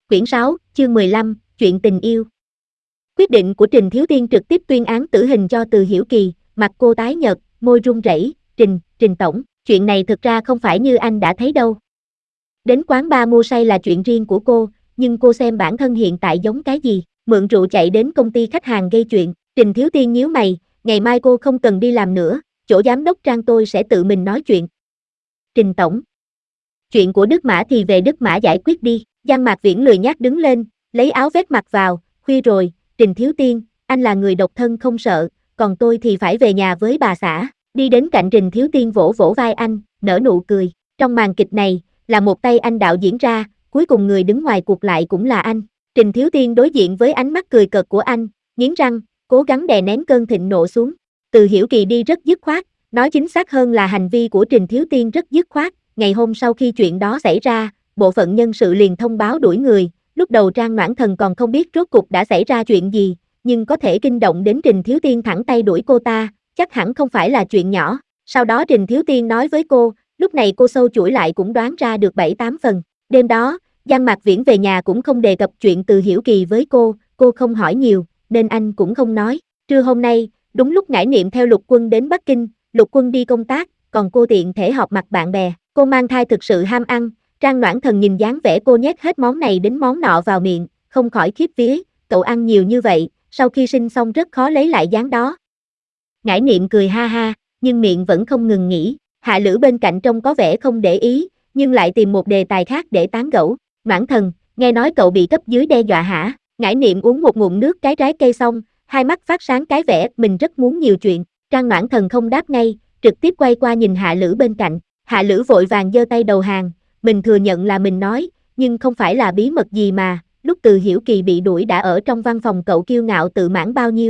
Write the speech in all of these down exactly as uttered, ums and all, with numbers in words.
Quyển sáu, chương mười lăm, chuyện tình yêu. Quyết định của Trình Thiếu Tiên trực tiếp tuyên án tử hình cho Từ Hiểu Kỳ, mặt cô tái nhợt, môi run rẩy, Trình, Trình Tổng, chuyện này thực ra không phải như anh đã thấy đâu. Đến quán bar mua say là chuyện riêng của cô, nhưng cô xem bản thân hiện tại giống cái gì, mượn rượu chạy đến công ty khách hàng gây chuyện. Trình Thiếu Tiên nhíu mày, ngày mai cô không cần đi làm nữa, chỗ giám đốc Trang tôi sẽ tự mình nói chuyện. Trình Tổng, chuyện của Đức Mã thì về Đức Mã giải quyết đi. Giang Mạc Viễn lười nhác đứng lên, lấy áo vét mặt vào, khuya rồi, Trình Thiếu Tiên, anh là người độc thân không sợ, còn tôi thì phải về nhà với bà xã. Đi đến cạnh Trình Thiếu Tiên vỗ vỗ vai anh, nở nụ cười. Trong màn kịch này, là một tay anh đạo diễn ra, cuối cùng người đứng ngoài cuộc lại cũng là anh. Trình Thiếu Tiên đối diện với ánh mắt cười cợt của anh, nghiến răng, cố gắng đè nén cơn thịnh nộ xuống. Từ Hiểu Kỳ đi rất dứt khoát, nói chính xác hơn là hành vi của Trình Thiếu Tiên rất dứt khoát. Ngày hôm sau khi chuyện đó xảy ra, bộ phận nhân sự liền thông báo đuổi người, lúc đầu Trang Noãn Thần còn không biết rốt cuộc đã xảy ra chuyện gì, nhưng có thể kinh động đến Trình Thiếu Tiên thẳng tay đuổi cô ta, chắc hẳn không phải là chuyện nhỏ. Sau đó Trình Thiếu Tiên nói với cô, lúc này cô sâu chuỗi lại cũng đoán ra được bảy tám phần. Đêm đó, Giang Mạc Viễn về nhà cũng không đề cập chuyện Từ Hiểu Kỳ với cô, cô không hỏi nhiều, nên anh cũng không nói. Trưa hôm nay, đúng lúc Ngải Niệm theo Lục Quân đến Bắc Kinh, Lục Quân đi công tác, còn cô tiện thể họp mặt bạn bè. Cô mang thai thực sự ham ăn, Trang Noãn Thần nhìn dáng vẻ cô nhét hết món này đến món nọ vào miệng, không khỏi khiếp vía, cậu ăn nhiều như vậy, sau khi sinh xong rất khó lấy lại dáng đó. Ngải Niệm cười ha ha, nhưng miệng vẫn không ngừng nghĩ. Hạ Lữ bên cạnh trông có vẻ không để ý, nhưng lại tìm một đề tài khác để tán gẫu. Noãn Thần, nghe nói cậu bị cấp dưới đe dọa hả? Ngải Niệm uống một ngụm nước cái trái cây xong, hai mắt phát sáng cái vẻ mình rất muốn nhiều chuyện. Trang Noãn Thần không đáp ngay, trực tiếp quay qua nhìn Hạ Lữ bên cạnh. Hạ Lữ vội vàng giơ tay đầu hàng, mình thừa nhận là mình nói, nhưng không phải là bí mật gì mà, lúc Từ Hiểu Kỳ bị đuổi đã ở trong văn phòng cậu kiêu ngạo tự mãn bao nhiêu.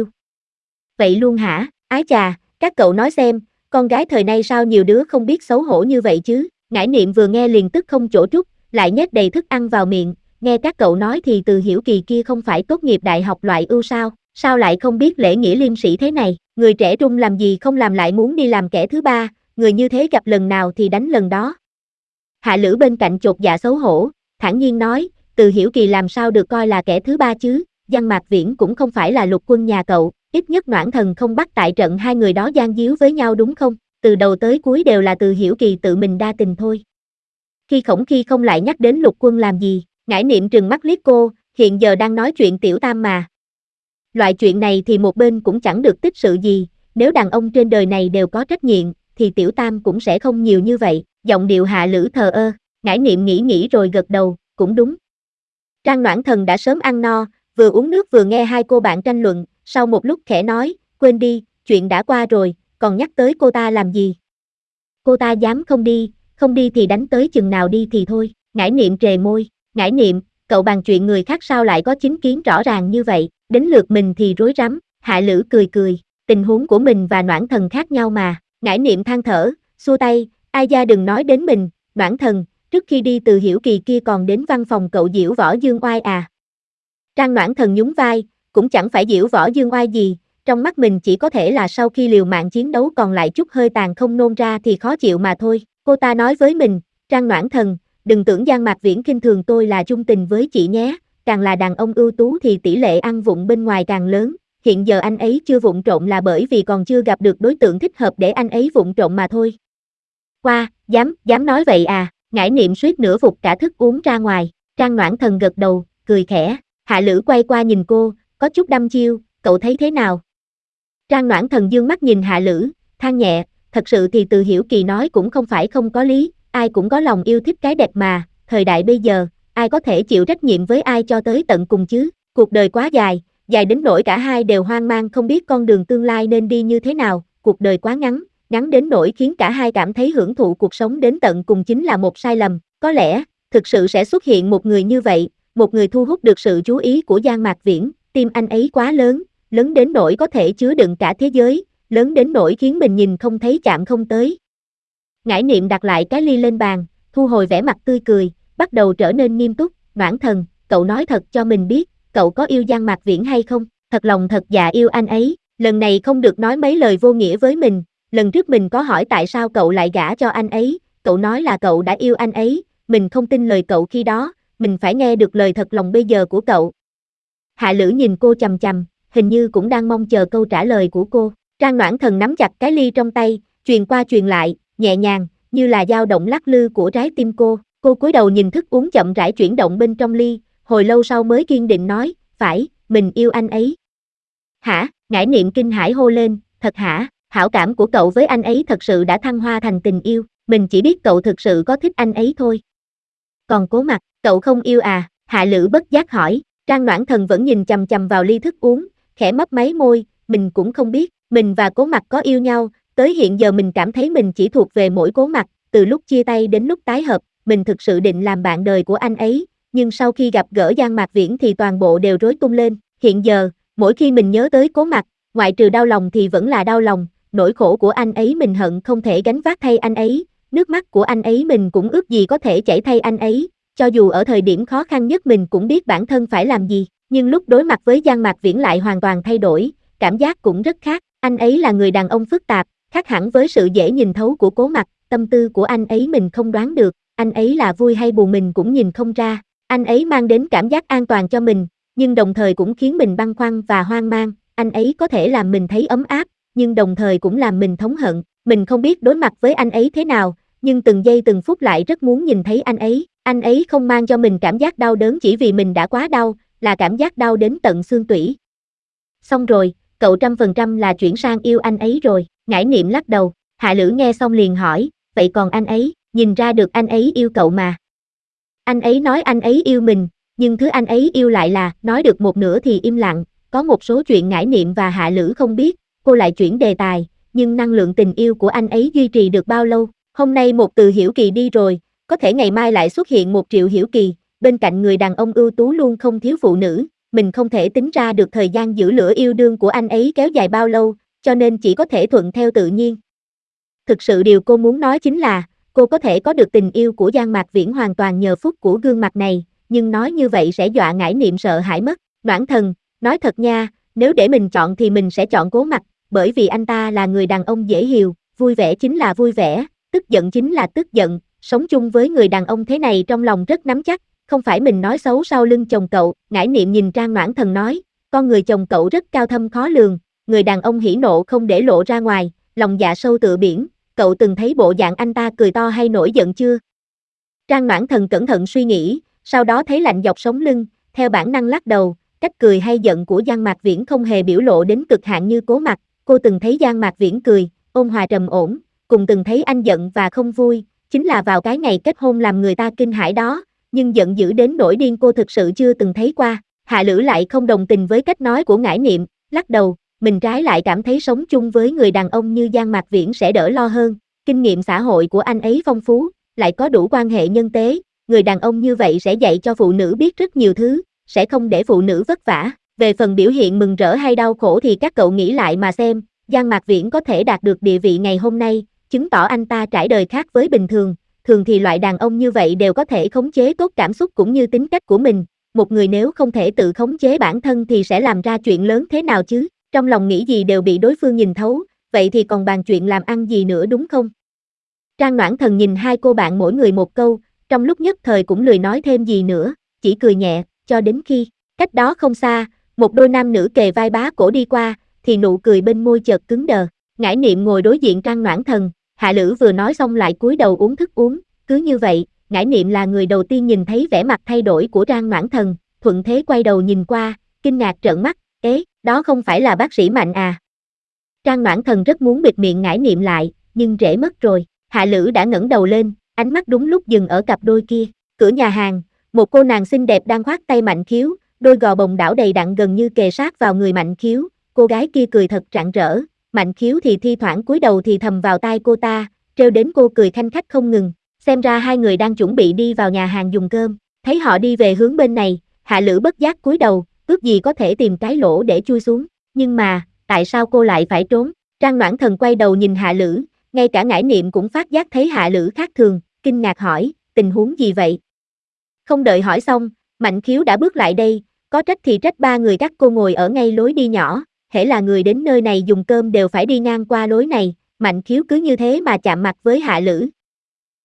Vậy luôn hả? Ái chà, các cậu nói xem, con gái thời nay sao nhiều đứa không biết xấu hổ như vậy chứ? Ngải Niệm vừa nghe liền tức không chỗ trút, lại nhét đầy thức ăn vào miệng, nghe các cậu nói thì Từ Hiểu Kỳ kia không phải tốt nghiệp đại học loại ưu sao, sao lại không biết lễ nghĩa liêm sĩ thế này, người trẻ trung làm gì không làm lại muốn đi làm kẻ thứ ba, người như thế gặp lần nào thì đánh lần đó. Hạ Lữ bên cạnh chột dạ xấu hổ, thản nhiên nói, Từ Hiểu Kỳ làm sao được coi là kẻ thứ ba chứ, Giang Mạc Viễn cũng không phải là Lục Quân nhà cậu, ít nhất Noãn Thần không bắt tại trận hai người đó gian díu với nhau đúng không, từ đầu tới cuối đều là Từ Hiểu Kỳ tự mình đa tình thôi. Khi khổng khi không lại nhắc đến Lục Quân làm gì, Ngải Niệm trừng mắt liếc cô, hiện giờ đang nói chuyện tiểu tam mà. Loại chuyện này thì một bên cũng chẳng được tích sự gì, nếu đàn ông trên đời này đều có trách nhiệm, thì tiểu tam cũng sẽ không nhiều như vậy. Giọng điệu Hạ Lữ thờ ơ, Ngải Niệm nghĩ nghĩ rồi gật đầu, cũng đúng. Trang Noãn Thần đã sớm ăn no, vừa uống nước vừa nghe hai cô bạn tranh luận, sau một lúc khẽ nói, quên đi, chuyện đã qua rồi, còn nhắc tới cô ta làm gì? Cô ta dám không đi, không đi thì đánh tới chừng nào đi thì thôi. Ngải Niệm trề môi, Ngải Niệm, cậu bàn chuyện người khác sao lại có chính kiến rõ ràng như vậy, đến lượt mình thì rối rắm. Hạ Lữ cười cười, tình huống của mình và Noãn Thần khác nhau mà. Ngải Niệm than thở, xua tay, ai da đừng nói đến mình, Noãn Thần, trước khi đi Từ Hiểu Kỳ kia còn đến văn phòng cậu diễu võ dương oai à. Trang Noãn Thần nhún vai, cũng chẳng phải diễu võ dương oai gì, trong mắt mình chỉ có thể là sau khi liều mạng chiến đấu còn lại chút hơi tàn không nôn ra thì khó chịu mà thôi. Cô ta nói với mình, Trang Noãn Thần, đừng tưởng Giang Mạc Viễn khinh thường tôi là chung tình với chị nhé, càng là đàn ông ưu tú thì tỷ lệ ăn vụng bên ngoài càng lớn, hiện giờ anh ấy chưa vụng trộm là bởi vì còn chưa gặp được đối tượng thích hợp để anh ấy vụng trộm mà thôi. Qua, dám, dám nói vậy à, Ngải Niệm suýt nửa vụt cả thức uống ra ngoài. Trang Noãn Thần gật đầu, cười khẽ. Hạ Lữ quay qua nhìn cô, có chút đăm chiêu, cậu thấy thế nào? Trang Noãn Thần dương mắt nhìn Hạ Lữ, than nhẹ, thật sự thì Từ Hiểu Kỳ nói cũng không phải không có lý, ai cũng có lòng yêu thích cái đẹp mà, thời đại bây giờ, ai có thể chịu trách nhiệm với ai cho tới tận cùng chứ, cuộc đời quá dài, dài đến nỗi cả hai đều hoang mang không biết con đường tương lai nên đi như thế nào, cuộc đời quá ngắn, ngắn đến nỗi khiến cả hai cảm thấy hưởng thụ cuộc sống đến tận cùng chính là một sai lầm, có lẽ, thực sự sẽ xuất hiện một người như vậy, một người thu hút được sự chú ý của Giang Mạc Viễn, tim anh ấy quá lớn, lớn đến nỗi có thể chứa đựng cả thế giới, lớn đến nỗi khiến mình nhìn không thấy chạm không tới. Ngải Niệm đặt lại cái ly lên bàn, thu hồi vẻ mặt tươi cười, bắt đầu trở nên nghiêm túc, Noãn Thần, cậu nói thật cho mình biết, cậu có yêu Giang Mạc Viễn hay không, thật lòng thật dạ yêu anh ấy, lần này không được nói mấy lời vô nghĩa với mình, lần trước mình có hỏi tại sao cậu lại gả cho anh ấy, cậu nói là cậu đã yêu anh ấy, mình không tin lời cậu khi đó, mình phải nghe được lời thật lòng bây giờ của cậu. Hạ Lữ nhìn cô chằm chằm, hình như cũng đang mong chờ câu trả lời của cô. Trang Noãn Thần nắm chặt cái ly trong tay, truyền qua truyền lại, nhẹ nhàng, như là dao động lắc lư của trái tim cô. Cô cúi đầu nhìn thức uống chậm rãi chuyển động bên trong ly, hồi lâu sau mới kiên định nói, phải, mình yêu anh ấy. Hả? Ngải Niệm kinh hãi hô lên, thật hả? Hảo cảm của cậu với anh ấy thật sự đã thăng hoa thành tình yêu, mình chỉ biết cậu thực sự có thích anh ấy thôi. Còn Cố Mặc, cậu không yêu à? Hạ Lữ bất giác hỏi. Trang Noãn Thần vẫn nhìn chằm chằm vào ly thức uống, khẽ mấp máy môi, mình cũng không biết, mình và Cố Mặc có yêu nhau, tới hiện giờ mình cảm thấy mình chỉ thuộc về mỗi Cố Mặc, từ lúc chia tay đến lúc tái hợp, mình thực sự định làm bạn đời của anh ấy, nhưng sau khi gặp gỡ Giang Mạc Viễn thì toàn bộ đều rối tung lên, hiện giờ, mỗi khi mình nhớ tới Cố Mặc, ngoại trừ đau lòng thì vẫn là đau lòng, nỗi khổ của anh ấy mình hận không thể gánh vác thay anh ấy, nước mắt của anh ấy mình cũng ước gì có thể chảy thay anh ấy. Cho dù ở thời điểm khó khăn nhất mình cũng biết bản thân phải làm gì, nhưng lúc đối mặt với Giang Mạc Viễn lại hoàn toàn thay đổi, cảm giác cũng rất khác, anh ấy là người đàn ông phức tạp, khác hẳn với sự dễ nhìn thấu của Cố Mặc, tâm tư của anh ấy mình không đoán được, anh ấy là vui hay buồn mình cũng nhìn không ra, anh ấy mang đến cảm giác an toàn cho mình, nhưng đồng thời cũng khiến mình băn khoăn và hoang mang, anh ấy có thể làm mình thấy ấm áp, nhưng đồng thời cũng làm mình thống hận, mình không biết đối mặt với anh ấy thế nào, nhưng từng giây từng phút lại rất muốn nhìn thấy anh ấy. Anh ấy không mang cho mình cảm giác đau đớn chỉ vì mình đã quá đau, là cảm giác đau đến tận xương tủy. Xong rồi, cậu trăm phần trăm là chuyển sang yêu anh ấy rồi, Ngải Niệm lắc đầu, Hạ Lữ nghe xong liền hỏi, vậy còn anh ấy, nhìn ra được anh ấy yêu cậu mà. Anh ấy nói anh ấy yêu mình, nhưng thứ anh ấy yêu lại là, nói được một nửa thì im lặng, có một số chuyện Ngải Niệm và Hạ Lữ không biết, cô lại chuyển đề tài, nhưng năng lượng tình yêu của anh ấy duy trì được bao lâu, hôm nay một Từ Hiểu Kỳ đi rồi, có thể ngày mai lại xuất hiện một Triệu Hiểu Kỳ, bên cạnh người đàn ông ưu tú luôn không thiếu phụ nữ, mình không thể tính ra được thời gian giữ lửa yêu đương của anh ấy kéo dài bao lâu, cho nên chỉ có thể thuận theo tự nhiên. Thực sự điều cô muốn nói chính là, cô có thể có được tình yêu của Giang Mạc Viễn hoàn toàn nhờ phúc của gương mặt này, nhưng nói như vậy sẽ dọa Ngải Niệm sợ hãi mất. Noãn Thần, nói thật nha, nếu để mình chọn thì mình sẽ chọn Cố Mặc, bởi vì anh ta là người đàn ông dễ hiểu, vui vẻ chính là vui vẻ, tức giận chính là tức giận. Sống chung với người đàn ông thế này trong lòng rất nắm chắc, không phải mình nói xấu sau lưng chồng cậu, Ngải Niệm nhìn Trang Noãn Thần nói, con người chồng cậu rất cao thâm khó lường, người đàn ông hỉ nộ không để lộ ra ngoài, lòng dạ sâu tựa biển, cậu từng thấy bộ dạng anh ta cười to hay nổi giận chưa? Trang Noãn Thần cẩn thận suy nghĩ, sau đó thấy lạnh dọc sống lưng, theo bản năng lắc đầu, cách cười hay giận của Giang Mạc Viễn không hề biểu lộ đến cực hạn như Cố Mặc, cô từng thấy Giang Mạc Viễn cười, ôn hòa trầm ổn, cùng từng thấy anh giận và không vui. Chính là vào cái ngày kết hôn làm người ta kinh hãi đó, nhưng giận dữ đến nỗi điên cô thực sự chưa từng thấy qua. Hạ Lữ lại không đồng tình với cách nói của Ngải Niệm, lắc đầu, mình trái lại cảm thấy sống chung với người đàn ông như Giang Mạc Viễn sẽ đỡ lo hơn, kinh nghiệm xã hội của anh ấy phong phú, lại có đủ quan hệ nhân tế, người đàn ông như vậy sẽ dạy cho phụ nữ biết rất nhiều thứ, sẽ không để phụ nữ vất vả. Về phần biểu hiện mừng rỡ hay đau khổ thì các cậu nghĩ lại mà xem, Giang Mạc Viễn có thể đạt được địa vị ngày hôm nay, chứng tỏ anh ta trải đời khác với bình thường, thường thì loại đàn ông như vậy đều có thể khống chế tốt cảm xúc cũng như tính cách của mình, một người nếu không thể tự khống chế bản thân thì sẽ làm ra chuyện lớn thế nào chứ, trong lòng nghĩ gì đều bị đối phương nhìn thấu, vậy thì còn bàn chuyện làm ăn gì nữa đúng không? Trang Noãn Thần nhìn hai cô bạn mỗi người một câu, trong lúc nhất thời cũng lười nói thêm gì nữa, chỉ cười nhẹ, cho đến khi, cách đó không xa, một đôi nam nữ kề vai bá cổ đi qua, thì nụ cười bên môi chợt cứng đờ, Ngải Niệm ngồi đối diện Trang Noãn Thần, Hạ Lữ vừa nói xong lại cúi đầu uống thức uống, cứ như vậy, Ngải Niệm là người đầu tiên nhìn thấy vẻ mặt thay đổi của Trang Noãn Thần, thuận thế quay đầu nhìn qua, kinh ngạc trợn mắt, ế, đó không phải là bác sĩ Mạnh à? Trang Noãn Thần rất muốn bịt miệng Ngải Niệm lại, nhưng trễ mất rồi, Hạ Lữ đã ngẩng đầu lên, ánh mắt đúng lúc dừng ở cặp đôi kia, cửa nhà hàng, một cô nàng xinh đẹp đang khoác tay Mạnh Khiếu, đôi gò bồng đảo đầy đặn gần như kề sát vào người Mạnh Khiếu, cô gái kia cười thật rạng rỡ. Mạnh Khiếu thì thi thoảng cúi đầu thì thầm vào tai cô ta, trêu đến cô cười khanh khách không ngừng, xem ra hai người đang chuẩn bị đi vào nhà hàng dùng cơm, thấy họ đi về hướng bên này, Hạ Lữ bất giác cúi đầu, ước gì có thể tìm cái lỗ để chui xuống, nhưng mà, tại sao cô lại phải trốn? Trang Noãn Thần quay đầu nhìn Hạ Lữ, ngay cả Ngải Niệm cũng phát giác thấy Hạ Lữ khác thường, kinh ngạc hỏi, tình huống gì vậy? Không đợi hỏi xong, Mạnh Khiếu đã bước lại đây, có trách thì trách ba người các cô ngồi ở ngay lối đi nhỏ, hễ là người đến nơi này dùng cơm đều phải đi ngang qua lối này, Mạnh Khiếu cứ như thế mà chạm mặt với Hạ Lữ,